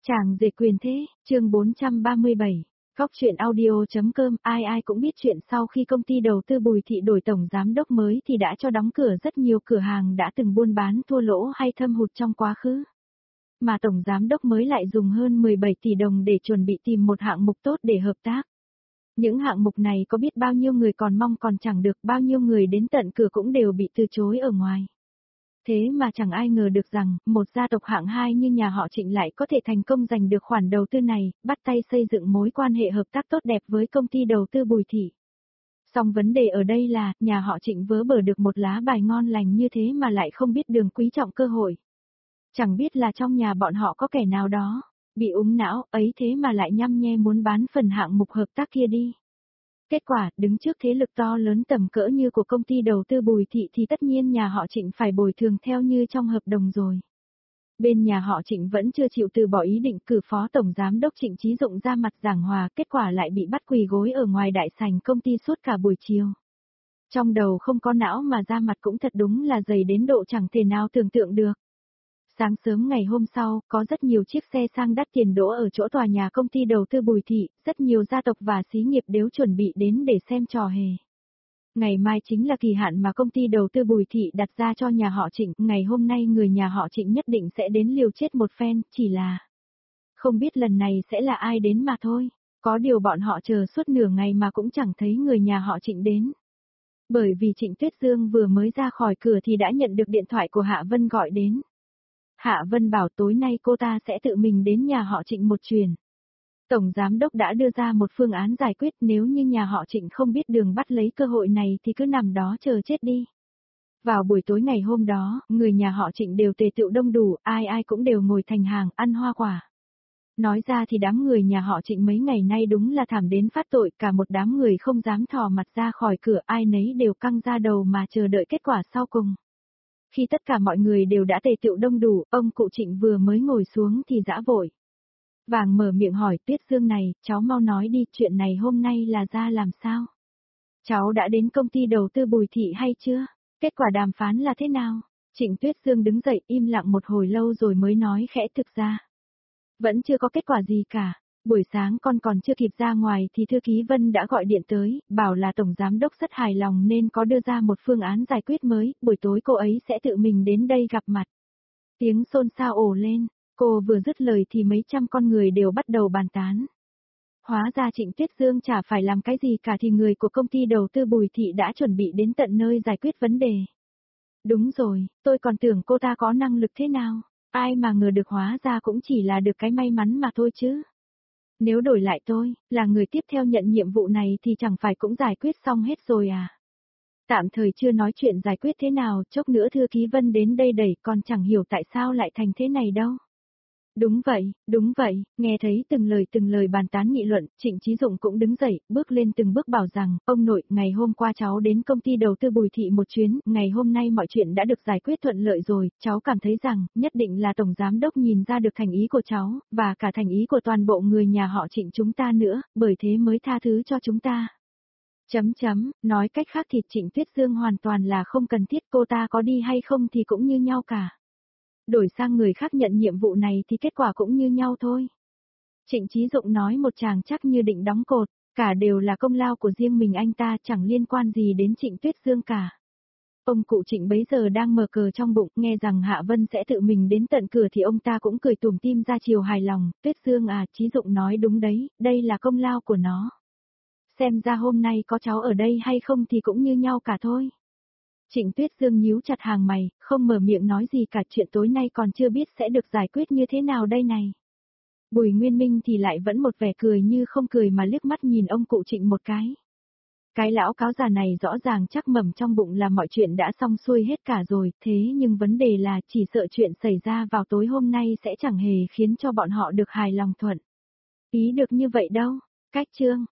Chàng rể quyền thế, chương 437. Góc truyện audio.com. Ai cũng biết chuyện sau khi công ty đầu tư Bùi Thị đổi tổng giám đốc mới thì đã cho đóng cửa rất nhiều cửa hàng đã từng buôn bán thua lỗ hay thâm hụt trong quá khứ. Mà tổng giám đốc mới lại dùng hơn 17 tỷ đồng để chuẩn bị tìm một hạng mục tốt để hợp tác. Những hạng mục này có biết bao nhiêu người còn mong còn chẳng được, bao nhiêu người đến tận cửa cũng đều bị từ chối ở ngoài. Thế mà chẳng ai ngờ được rằng, một gia tộc hạng 2 như nhà họ Trịnh lại có thể thành công giành được khoản đầu tư này, bắt tay xây dựng mối quan hệ hợp tác tốt đẹp với công ty đầu tư Bùi Thị. Song vấn đề ở đây là, nhà họ Trịnh vớ bở được một lá bài ngon lành như thế mà lại không biết đường quý trọng cơ hội. Chẳng biết là trong nhà bọn họ có kẻ nào đó, bị úng não, ấy thế mà lại nhăm nhe muốn bán phần hạng mục hợp tác kia đi. Kết quả, đứng trước thế lực to lớn tầm cỡ như của công ty đầu tư Bùi Thị thì tất nhiên nhà họ Trịnh phải bồi thường theo như trong hợp đồng rồi. Bên nhà họ Trịnh vẫn chưa chịu từ bỏ ý định cử phó tổng giám đốc Trịnh Chí Dụng ra mặt giảng hòa, kết quả lại bị bắt quỳ gối ở ngoài đại sảnh công ty suốt cả buổi chiều. Trong đầu không có não mà ra mặt cũng thật đúng là dày đến độ chẳng thể nào tưởng tượng được. Sáng sớm ngày hôm sau, có rất nhiều chiếc xe sang đắt tiền đỗ ở chỗ tòa nhà công ty đầu tư Bùi Thị, rất nhiều gia tộc và xí nghiệp đều chuẩn bị đến để xem trò hề. Ngày mai chính là kỳ hạn mà công ty đầu tư Bùi Thị đặt ra cho nhà họ Trịnh, ngày hôm nay người nhà họ Trịnh nhất định sẽ đến liều chết một phen, chỉ là không biết lần này sẽ là ai đến mà thôi, có điều bọn họ chờ suốt nửa ngày mà cũng chẳng thấy người nhà họ Trịnh đến. Bởi vì Trịnh Tuyết Dương vừa mới ra khỏi cửa thì đã nhận được điện thoại của Hạ Vân gọi đến. Hạ Vân bảo tối nay cô ta sẽ tự mình đến nhà họ Trịnh một chuyến. Tổng giám đốc đã đưa ra một phương án giải quyết, nếu như nhà họ Trịnh không biết đường bắt lấy cơ hội này thì cứ nằm đó chờ chết đi. Vào buổi tối ngày hôm đó, người nhà họ Trịnh đều tề tựu đông đủ, ai cũng đều ngồi thành hàng ăn hoa quả. Nói ra thì đám người nhà họ Trịnh mấy ngày nay đúng là thảm đến phát tội, cả một đám người không dám thò mặt ra khỏi cửa, ai nấy đều căng ra đầu mà chờ đợi kết quả sau cùng. Khi tất cả mọi người đều đã tề tựu đông đủ, ông cụ Trịnh vừa mới ngồi xuống thì dã vội vàng mở miệng hỏi Tuyết Dương này, cháu mau nói đi, chuyện này hôm nay là ra làm sao? Cháu đã đến công ty đầu tư Bùi Thị hay chưa? Kết quả đàm phán là thế nào? Trịnh Tuyết Dương đứng dậy im lặng một hồi lâu rồi mới nói khẽ, thực ra vẫn chưa có kết quả gì cả. Buổi sáng con còn chưa kịp ra ngoài thì thư ký Vân đã gọi điện tới, bảo là tổng giám đốc rất hài lòng nên có đưa ra một phương án giải quyết mới, buổi tối cô ấy sẽ tự mình đến đây gặp mặt. Tiếng xôn xao ồ lên, cô vừa dứt lời thì mấy trăm con người đều bắt đầu bàn tán. Hóa ra Trịnh Tuyết Dương chả phải làm cái gì cả thì người của công ty đầu tư Bùi Thị đã chuẩn bị đến tận nơi giải quyết vấn đề. Đúng rồi, tôi còn tưởng cô ta có năng lực thế nào, ai mà ngờ được hóa ra cũng chỉ là được cái may mắn mà thôi chứ. Nếu đổi lại tôi, là người tiếp theo nhận nhiệm vụ này thì chẳng phải cũng giải quyết xong hết rồi à? Tạm thời chưa nói chuyện giải quyết thế nào, chốc nữa thư ký Vân đến đây đẩy, còn chẳng hiểu tại sao lại thành thế này đâu. Đúng vậy, nghe thấy từng lời bàn tán nghị luận, Trịnh Chí Dụng cũng đứng dậy, bước lên từng bước bảo rằng, ông nội, ngày hôm qua cháu đến công ty đầu tư Bùi Thị một chuyến, ngày hôm nay mọi chuyện đã được giải quyết thuận lợi rồi, cháu cảm thấy rằng, nhất định là tổng giám đốc nhìn ra được thành ý của cháu, và cả thành ý của toàn bộ người nhà họ Trịnh chúng ta nữa, bởi thế mới tha thứ cho chúng ta. Nói cách khác thì Trịnh Tuyết Dương hoàn toàn là không cần thiết, cô ta có đi hay không thì cũng như nhau cả. Đổi sang người khác nhận nhiệm vụ này thì kết quả cũng như nhau thôi. Trịnh Chí Dụng nói một tràng chắc như định đóng cột, cả đều là công lao của riêng mình anh ta, chẳng liên quan gì đến Trịnh Tuyết Dương cả. Ông cụ Trịnh bấy giờ đang mở cờ trong bụng, nghe rằng Hạ Vân sẽ tự mình đến tận cửa thì ông ta cũng cười tủm tỉm ra chiều hài lòng, Tuyết Dương à, Chí Dụng nói đúng đấy, đây là công lao của nó. Xem ra hôm nay có cháu ở đây hay không thì cũng như nhau cả thôi. Trịnh Tuyết Dương nhíu chặt hàng mày, không mở miệng nói gì cả, chuyện tối nay còn chưa biết sẽ được giải quyết như thế nào đây này. Bùi Nguyên Minh thì lại vẫn một vẻ cười như không cười mà liếc mắt nhìn ông cụ Trịnh một cái. Cái lão cáo già này rõ ràng chắc mầm trong bụng là mọi chuyện đã xong xuôi hết cả rồi, thế nhưng vấn đề là chỉ sợ chuyện xảy ra vào tối hôm nay sẽ chẳng hề khiến cho bọn họ được hài lòng thuận. Ý được như vậy đâu, cách chương.